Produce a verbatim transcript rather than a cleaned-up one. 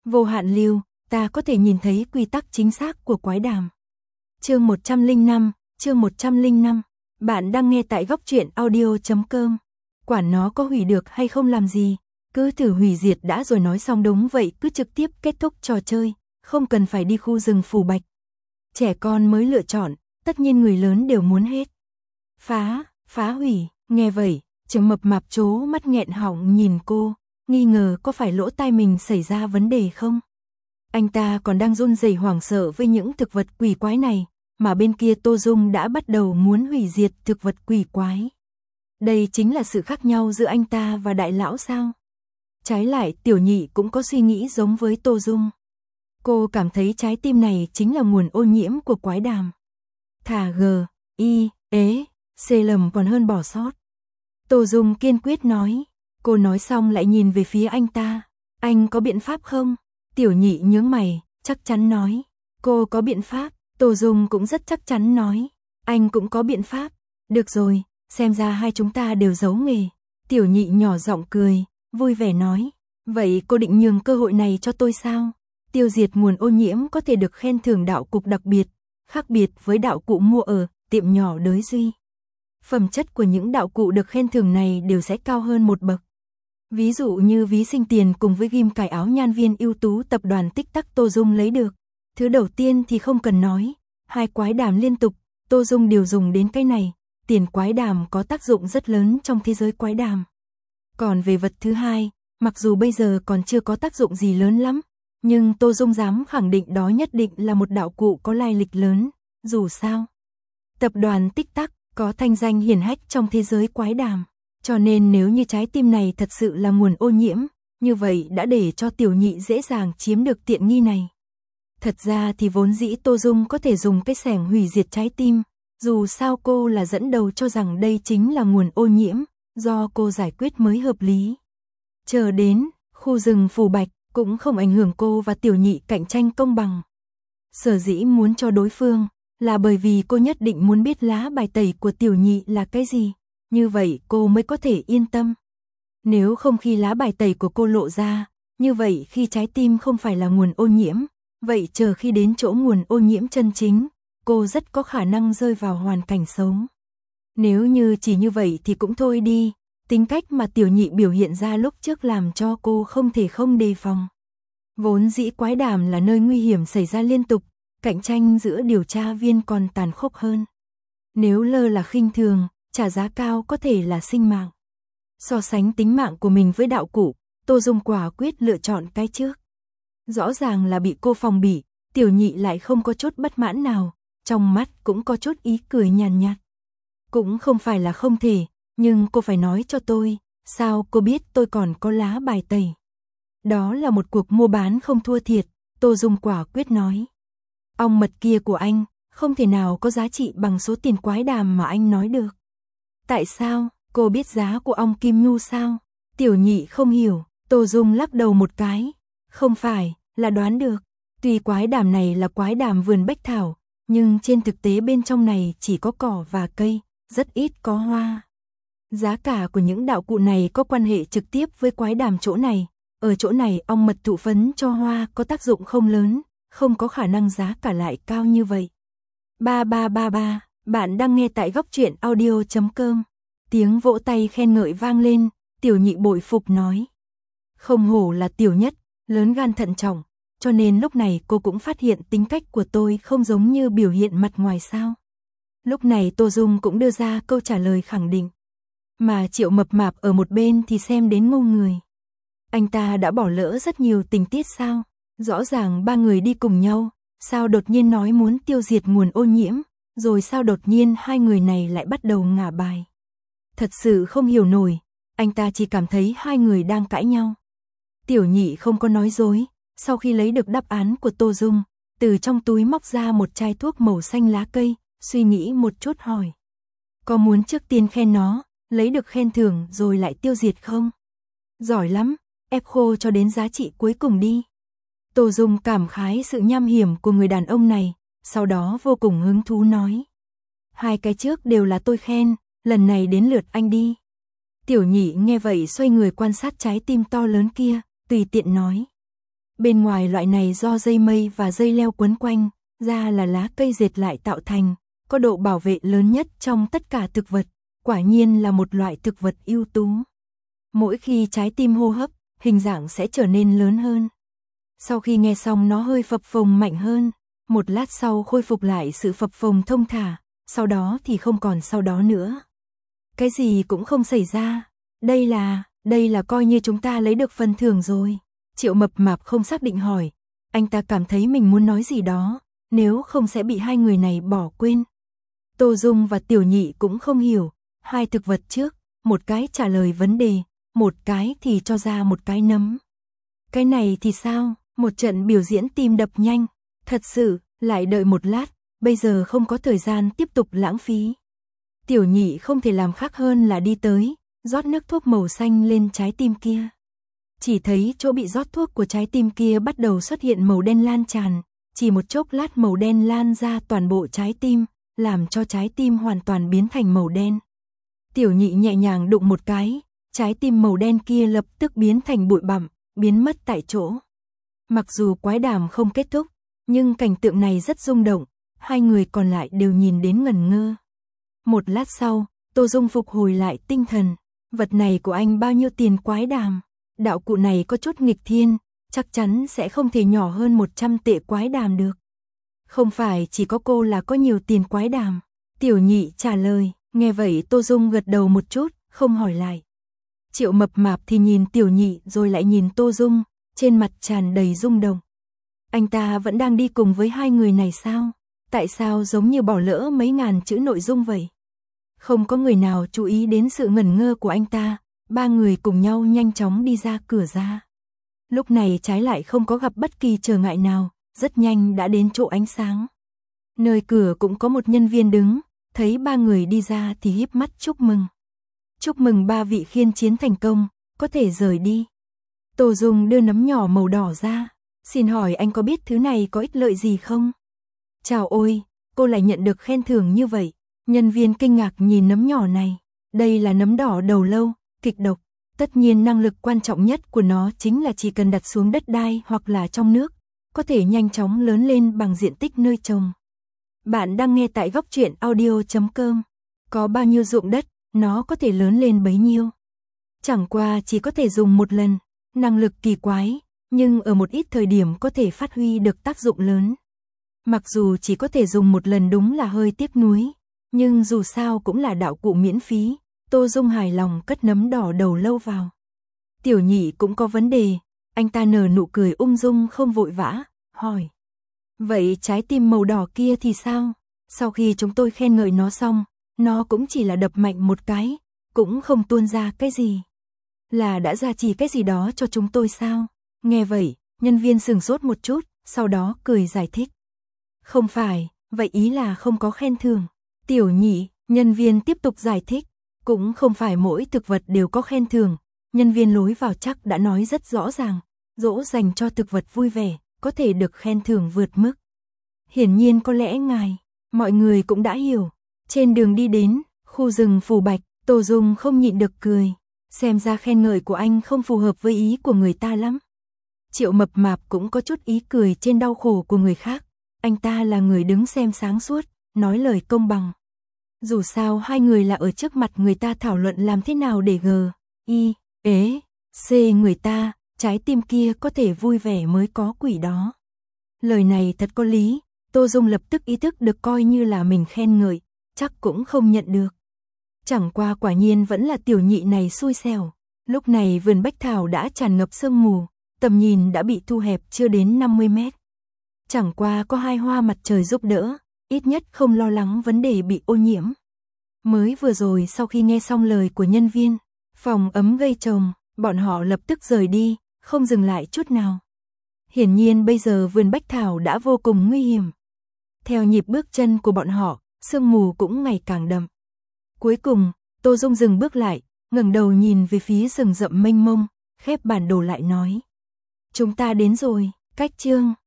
Vô hạn lưu, ta có thể nhìn thấy quy tắc chính xác của quái đàm. Chương một trăm lẻ năm, chương một trăm lẻ năm. Bạn đang nghe tại góc truyện audio chấm com. Quản nó có hủy được hay không làm gì, cứ thử hủy diệt đã rồi nói xong. Đúng vậy, cứ trực tiếp kết thúc trò chơi, không cần phải đi khu rừng phù bạch. Trẻ con mới lựa chọn, tất nhiên người lớn đều muốn hết. Phá, phá hủy, nghe vậy, Trầm Mập Mạp trố mắt nghẹn họng nhìn cô, nghi ngờ có phải lỗ tai mình xảy ra vấn đề không. Anh ta còn đang run rẩy hoảng sợ với những thực vật quỷ quái này, mà bên kia Tô Dung đã bắt đầu muốn hủy diệt thực vật quỷ quái. Đây chính là sự khác nhau giữa anh ta và đại lão sao? Trái lại, Tiểu Nhị cũng có suy nghĩ giống với Tô Dung. Cô cảm thấy trái tim này chính là nguồn ô nhiễm của quái đàm. Thà G, I, ế, C lầm còn hơn bỏ sót. Tô Dung kiên quyết nói. Cô nói xong lại nhìn về phía anh ta. Anh có biện pháp không? Tiểu Nhị nhướng mày, chắc chắn nói. Cô có biện pháp. Tô Dung cũng rất chắc chắn nói. Anh cũng có biện pháp. Được rồi, xem ra hai chúng ta đều giấu nghề. Tiểu Nhị nhỏ giọng cười, vui vẻ nói. Vậy cô định nhường cơ hội này cho tôi sao? Tiêu diệt nguồn ô nhiễm có thể được khen thưởng đạo cục đặc biệt, khác biệt với đạo cụ mua ở tiệm nhỏ Đới Duy. Phẩm chất của những đạo cụ được khen thưởng này đều sẽ cao hơn một bậc. Ví dụ như ví sinh tiền cùng với ghim cài áo nhan viên ưu tú tập đoàn Tích Tắc Tô Dung lấy được. Thứ đầu tiên thì không cần nói, hai quái đàm liên tục, Tô Dung đều dùng đến cái này. Tiền quái đàm có tác dụng rất lớn trong thế giới quái đàm. Còn về vật thứ hai, mặc dù bây giờ còn chưa có tác dụng gì lớn lắm, nhưng Tô Dung dám khẳng định đó nhất định là một đạo cụ có lai lịch lớn. Dù sao, tập đoàn Tích Tắc có thanh danh hiển hách trong thế giới quái đàm, cho nên nếu như trái tim này thật sự là nguồn ô nhiễm, như vậy đã để cho Tiểu Nhị dễ dàng chiếm được tiện nghi này. Thật ra thì vốn dĩ Tô Dung có thể dùng cái xẻng hủy diệt trái tim, dù sao cô là dẫn đầu cho rằng đây chính là nguồn ô nhiễm, do cô giải quyết mới hợp lý. Chờ đến, khu rừng phù bạch cũng không ảnh hưởng cô và Tiểu Nhị cạnh tranh công bằng. Sở dĩ muốn cho đối phương, là bởi vì cô nhất định muốn biết lá bài tẩy của Tiểu Nhị là cái gì, như vậy cô mới có thể yên tâm. Nếu không khi lá bài tẩy của cô lộ ra, như vậy khi trái tim không phải là nguồn ô nhiễm, vậy chờ khi đến chỗ nguồn ô nhiễm chân chính, cô rất có khả năng rơi vào hoàn cảnh xấu. Nếu như chỉ như vậy thì cũng thôi đi, tính cách mà Tiểu Nhị biểu hiện ra lúc trước làm cho cô không thể không đề phòng. Vốn dĩ quái đàm là nơi nguy hiểm xảy ra liên tục, cạnh tranh giữa điều tra viên còn tàn khốc hơn. Nếu lơ là khinh thường, trả giá cao có thể là sinh mạng. So sánh tính mạng của mình với đạo cụ, Tô Dung quả quyết lựa chọn cái trước. Rõ ràng là bị cô phòng bị, Tiểu Nhị lại không có chút bất mãn nào, trong mắt cũng có chút ý cười nhàn nhạt. Cũng không phải là không thể, nhưng cô phải nói cho tôi, sao cô biết tôi còn có lá bài tẩy. Đó là một cuộc mua bán không thua thiệt, Tô Dung quả quyết nói. Ong mật kia của anh, không thể nào có giá trị bằng số tiền quái đàm mà anh nói được. Tại sao, cô biết giá của ong kim nhu sao? Tiểu Nhị không hiểu, Tô Dung lắc đầu một cái. Không phải, là đoán được. Tuy quái đàm này là quái đàm vườn bách thảo, nhưng trên thực tế bên trong này chỉ có cỏ và cây, rất ít có hoa. Giá cả của những đạo cụ này có quan hệ trực tiếp với quái đàm chỗ này. Ở chỗ này ong mật thụ phấn cho hoa có tác dụng không lớn, không có khả năng giá cả lại cao như vậy. ba ba ba ba, bạn đang nghe tại góc truyện audio chấm com. Tiếng vỗ tay khen ngợi vang lên, Tiểu Nhị bội phục nói. Không hổ là Tiểu Nhất, lớn gan thận trọng, cho nên lúc này cô cũng phát hiện tính cách của tôi không giống như biểu hiện mặt ngoài sao. Lúc này Tô Dung cũng đưa ra câu trả lời khẳng định. Mà Triệu Mập Mạp ở một bên thì xem đến ngu người. Anh ta đã bỏ lỡ rất nhiều tình tiết sao? Rõ ràng ba người đi cùng nhau, sao đột nhiên nói muốn tiêu diệt nguồn ô nhiễm, rồi sao đột nhiên hai người này lại bắt đầu ngả bài. Thật sự không hiểu nổi, anh ta chỉ cảm thấy hai người đang cãi nhau. Tiểu Nhị không có nói dối, sau khi lấy được đáp án của Tô Dung, từ trong túi móc ra một chai thuốc màu xanh lá cây, suy nghĩ một chút hỏi. Có muốn trước tiên khen nó, lấy được khen thưởng rồi lại tiêu diệt không? Giỏi lắm, ép khô cho đến giá trị cuối cùng đi. Tô Dung cảm khái sự nham hiểm của người đàn ông này, sau đó vô cùng hứng thú nói. Hai cái trước đều là tôi khen, lần này đến lượt anh đi. Tiểu Nhị nghe vậy xoay người quan sát trái tim to lớn kia, tùy tiện nói. Bên ngoài loại này do dây mây và dây leo quấn quanh, ra là lá cây dệt lại tạo thành, có độ bảo vệ lớn nhất trong tất cả thực vật, quả nhiên là một loại thực vật ưu tú. Mỗi khi trái tim hô hấp, hình dạng sẽ trở nên lớn hơn. Sau khi nghe xong nó hơi phập phồng mạnh hơn, một lát sau khôi phục lại sự phập phồng thông thả, sau đó thì không còn sau đó nữa. Cái gì cũng không xảy ra, đây là, đây là coi như chúng ta lấy được phần thưởng rồi. Triệu Mập Mạp không xác định hỏi, anh ta cảm thấy mình muốn nói gì đó, nếu không sẽ bị hai người này bỏ quên. Tô Dung và Tiểu Nhị cũng không hiểu, hai thực vật trước, một cái trả lời vấn đề, một cái thì cho ra một cái nấm. Cái này thì sao, một trận biểu diễn tim đập nhanh, thật sự, lại đợi một lát, bây giờ không có thời gian tiếp tục lãng phí. Tiểu Nhị không thể làm khác hơn là đi tới, rót nước thuốc màu xanh lên trái tim kia. Chỉ thấy chỗ bị rót thuốc của trái tim kia bắt đầu xuất hiện màu đen lan tràn, chỉ một chốc lát màu đen lan ra toàn bộ trái tim, làm cho trái tim hoàn toàn biến thành màu đen. Tiểu Nhị nhẹ nhàng đụng một cái, trái tim màu đen kia lập tức biến thành bụi bặm, biến mất tại chỗ. Mặc dù quái đàm không kết thúc, nhưng cảnh tượng này rất rung động, hai người còn lại đều nhìn đến ngẩn ngơ. Một lát sau, Tô Dung phục hồi lại tinh thần, vật này của anh bao nhiêu tiền quái đàm? Đạo cụ này có chút nghịch thiên, chắc chắn sẽ không thể nhỏ hơn một trăm tệ quái đàm được. Không phải chỉ có cô là có nhiều tiền quái đàm. Tiểu Nhị trả lời, nghe vậy Tô Dung gật đầu một chút, không hỏi lại. Triệu Mập Mạp thì nhìn Tiểu Nhị rồi lại nhìn Tô Dung, trên mặt tràn đầy rung động. Anh ta vẫn đang đi cùng với hai người này sao? Tại sao giống như bỏ lỡ mấy ngàn chữ nội dung vậy? Không có người nào chú ý đến sự ngẩn ngơ của anh ta, ba người cùng nhau nhanh chóng đi ra cửa ra. Lúc này trái lại không có gặp bất kỳ trở ngại nào, rất nhanh đã đến chỗ ánh sáng. Nơi cửa cũng có một nhân viên đứng, thấy ba người đi ra thì híp mắt chúc mừng. Chúc mừng ba vị khiên chiến thành công, có thể rời đi. Tô Dung đưa nấm nhỏ màu đỏ ra, xin hỏi anh có biết thứ này có ích lợi gì không? Chào ôi, cô lại nhận được khen thưởng như vậy. Nhân viên kinh ngạc nhìn nấm nhỏ này, đây là nấm đỏ đầu lâu, kịch độc. Tất nhiên năng lực quan trọng nhất của nó chính là chỉ cần đặt xuống đất đai hoặc là trong nước, có thể nhanh chóng lớn lên bằng diện tích nơi trồng. Bạn đang nghe tại góc truyện audio chấm com. Có bao nhiêu ruộng đất, nó có thể lớn lên bấy nhiêu. Chẳng qua chỉ có thể dùng một lần, năng lực kỳ quái, nhưng ở một ít thời điểm có thể phát huy được tác dụng lớn. Mặc dù chỉ có thể dùng một lần đúng là hơi tiếc nuối, nhưng dù sao cũng là đạo cụ miễn phí. Tô Dung hài lòng cất nấm đỏ đầu lâu vào. Tiểu Nhị cũng có vấn đề, anh ta nở nụ cười ung dung không vội vã, hỏi. Vậy trái tim màu đỏ kia thì sao? Sau khi chúng tôi khen ngợi nó xong, nó cũng chỉ là đập mạnh một cái, cũng không tuôn ra cái gì. Là đã gia trì cái gì đó cho chúng tôi sao? Nghe vậy, nhân viên sửng sốt một chút, sau đó cười giải thích. Không phải, vậy ý là không có khen thưởng. Tiểu Nhị, nhân viên tiếp tục giải thích. Cũng không phải mỗi thực vật đều có khen thưởng, nhân viên lối vào chắc đã nói rất rõ ràng, dỗ dành cho thực vật vui vẻ, có thể được khen thưởng vượt mức. Hiển nhiên có lẽ ngài, mọi người cũng đã hiểu. Trên đường đi đến, khu rừng Phù Bạch, Tô Dung không nhịn được cười, xem ra khen ngợi của anh không phù hợp với ý của người ta lắm. Triệu Mập Mạp cũng có chút ý cười trên đau khổ của người khác, anh ta là người đứng xem sáng suốt, nói lời công bằng. Dù sao hai người là ở trước mặt người ta thảo luận làm thế nào để g, i, ế, c người ta, trái tim kia có thể vui vẻ mới có quỷ đó. Lời này thật có lý, Tô Dung lập tức ý thức được coi như là mình khen ngợi, chắc cũng không nhận được. Chẳng qua quả nhiên vẫn là Tiểu Nhị này xui xẻo, lúc này vườn bách thảo đã tràn ngập sương mù, tầm nhìn đã bị thu hẹp chưa đến năm mươi mét. Chẳng qua có hai hoa mặt trời giúp đỡ, ít nhất không lo lắng vấn đề bị ô nhiễm. Mới vừa rồi sau khi nghe xong lời của nhân viên, phòng ấm gây chồng, bọn họ lập tức rời đi, không dừng lại chút nào. Hiển nhiên bây giờ vườn bách thảo đã vô cùng nguy hiểm. Theo nhịp bước chân của bọn họ, sương mù cũng ngày càng đậm. Cuối cùng, Tô Dung dừng bước lại, ngẩng đầu nhìn về phía rừng rậm mênh mông, khép bản đồ lại nói. Chúng ta đến rồi, cách chương.